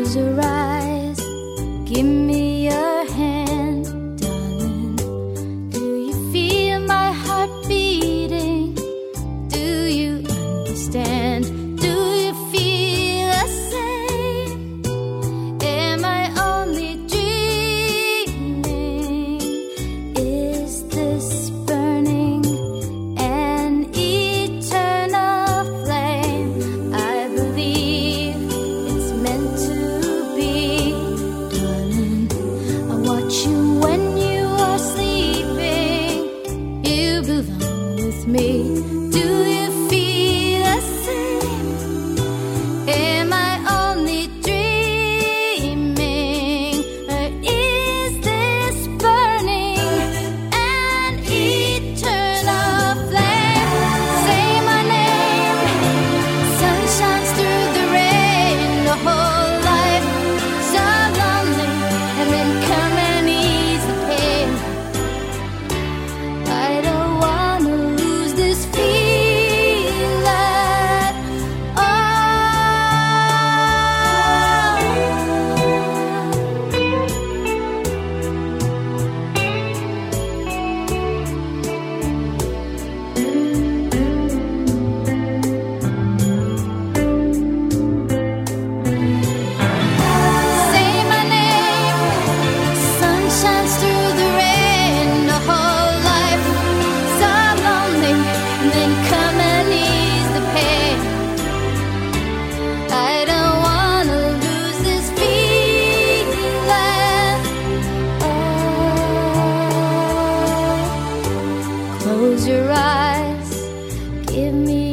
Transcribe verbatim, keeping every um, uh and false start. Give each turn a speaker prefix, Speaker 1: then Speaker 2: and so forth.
Speaker 1: Close your eyes, give me your hand, darling. Do you feel my heart beating? Do you understand? Do you feel the same? Am I only dreaming? Is this burning an eternal flame? I believe it's meant to be, darling. I watch you when you are sleeping. You belong with me. Do you feel the same? Am I only dreaming? Or is this burning an eternal flame? Say my name. Sun shines through the rain. The whole life so lonely, and then come and ease the pain. I don't wanna lose this feeling at Say my name. Sun shines through the rain. The whole life so lonely, and then come and ease the pain. I don't wanna lose this feeling. Oh, close your eyes, give me